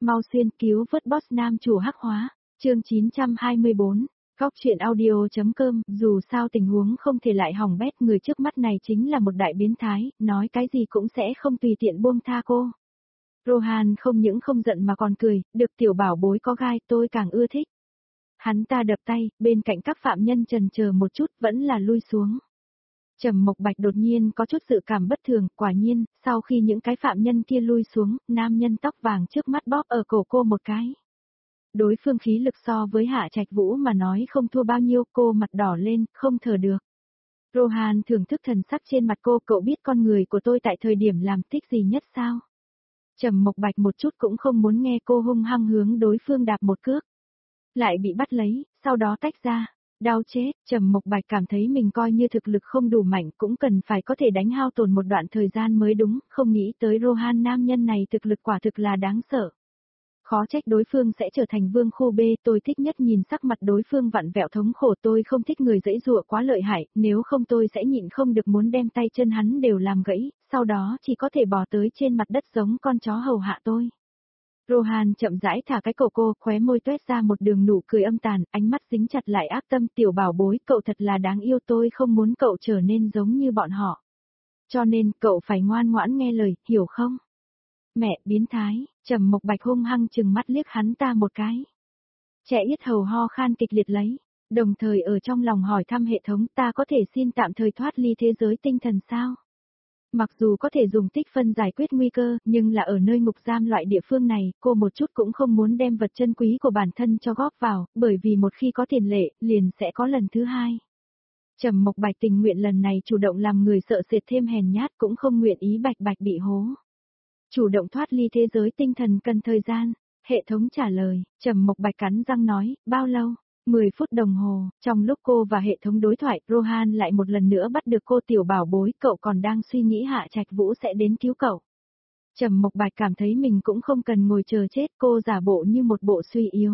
mau xuyên cứu vớt boss nam chủ hắc hóa, chương 924, góc truyện audio.com, dù sao tình huống không thể lại hỏng bét, người trước mắt này chính là một đại biến thái, nói cái gì cũng sẽ không tùy tiện buông tha cô. Rohan không những không giận mà còn cười, được tiểu bảo bối có gai tôi càng ưa thích. Hắn ta đập tay, bên cạnh các phạm nhân chần chờ một chút vẫn là lui xuống. Trầm Mộc Bạch đột nhiên có chút dự cảm bất thường, quả nhiên, sau khi những cái phạm nhân kia lui xuống, nam nhân tóc vàng trước mắt bóp ở cổ cô một cái. Đối phương khí lực so với Hạ Trạch Vũ mà nói không thua bao nhiêu, cô mặt đỏ lên, không thở được. Rohan thưởng thức thần sắc trên mặt cô, cậu biết con người của tôi tại thời điểm làm thích gì nhất sao? Trầm Mộc Bạch một chút cũng không muốn nghe, cô hung hăng hướng đối phương đạp một cước. Lại bị bắt lấy, sau đó tách ra. Đau chết, Trầm Mộc Bạch cảm thấy mình coi như thực lực không đủ mạnh cũng cần phải có thể đánh hao tổn một đoạn thời gian mới đúng, không nghĩ tới Rohan nam nhân này thực lực quả thực là đáng sợ. Khó trách đối phương sẽ trở thành vương khu B, tôi thích nhất nhìn sắc mặt đối phương vặn vẹo thống khổ, tôi không thích người giãy giụa quá lợi hại, nếu không tôi sẽ nhịn không được muốn đem tay chân hắn đều làm gãy, sau đó chỉ có thể bò tới trên mặt đất giống con chó hầu hạ tôi. Rohan chậm rãi thả cái cổ cô, khóe môi tuét ra một đường nụ cười âm tàn, ánh mắt dính chặt lại ác tâm, tiểu bảo bối, cậu thật là đáng yêu, tôi không muốn cậu trở nên giống như bọn họ. Cho nên, cậu phải ngoan ngoãn nghe lời, hiểu không? Mẹ, biến thái, Trầm Mộc Bạch hung hăng chừng mắt liếc hắn ta một cái. Trẻ yết hầu ho khan kịch liệt lấy, đồng thời ở trong lòng hỏi thăm hệ thống, ta có thể xin tạm thời thoát ly thế giới tinh thần sao? Mặc dù có thể dùng tích phân giải quyết nguy cơ, nhưng là ở nơi ngục giam loại địa phương này, cô một chút cũng không muốn đem vật chân quý của bản thân cho góp vào, bởi vì một khi có tiền lệ, liền sẽ có lần thứ hai. Trầm Mộc Bạch tình nguyện lần này chủ động làm người sợ sệt thêm hèn nhát, cũng không nguyện ý Bạch Bạch bị hố. Chủ động thoát ly thế giới tinh thần cần thời gian, hệ thống trả lời, Trầm Mộc Bạch cắn răng nói, bao lâu? 10 phút đồng hồ, trong lúc cô và hệ thống đối thoại, Rohan lại một lần nữa bắt được cô, tiểu bảo bối, cậu còn đang suy nghĩ Hạ Trạch Vũ sẽ đến cứu cậu. Trầm Mộc Bạch cảm thấy mình cũng không cần ngồi chờ chết, cô giả bộ như một bộ suy yếu.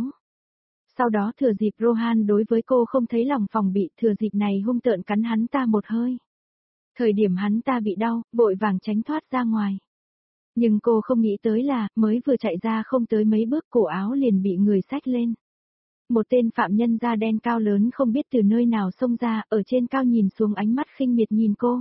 Sau đó thừa dịp Rohan đối với cô không thấy lòng phòng bị, thừa dịp này hung tợn cắn hắn ta một hơi. Thời điểm hắn ta bị đau, vội vàng tránh thoát ra ngoài. Nhưng cô không nghĩ tới là, mới vừa chạy ra không tới mấy bước, cổ áo liền bị người xách lên. Một tên phạm nhân da đen cao lớn không biết từ nơi nào xông ra, ở trên cao nhìn xuống, ánh mắt khinh miệt nhìn cô.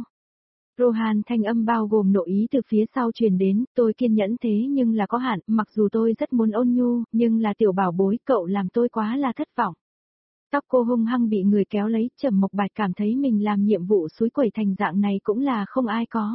Rohan thanh âm bao gồm nội ý từ phía sau truyền đến, tôi kiên nhẫn thế nhưng là có hạn, mặc dù tôi rất muốn ôn nhu, nhưng là tiểu bảo bối, cậu làm tôi quá là thất vọng. Tóc cô hung hăng bị người kéo lấy, Trầm Mộc Bạch cảm thấy mình làm nhiệm vụ xúi quẩy thành dạng này cũng là không ai có.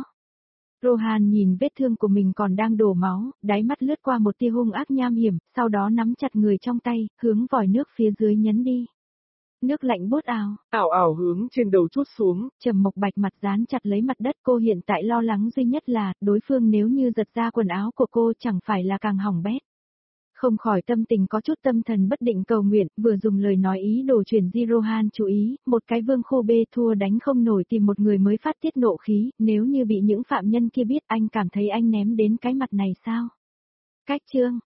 Rohan nhìn vết thương của mình còn đang đổ máu, đáy mắt lướt qua một tia hung ác nham hiểm, sau đó nắm chặt người trong tay, hướng vòi nước phía dưới nhấn đi. Nước lạnh bốt ào, ảo ảo hướng trên đầu trút xuống. Trầm Mộc Bạch mặt dán chặt lấy mặt đất, cô hiện tại lo lắng duy nhất là, đối phương nếu như giật ra quần áo của cô chẳng phải là càng hỏng bét. Không khỏi tâm tình có chút tâm thần bất định cầu nguyện, vừa dùng lời nói ý đồ chuyển di Rohan chú ý, một cái vương khu B thua đánh không nổi tìm một người mới phát tiết nộ khí, nếu như bị những phạm nhân kia biết, anh cảm thấy anh ném đến cái mặt này sao? Cách chương,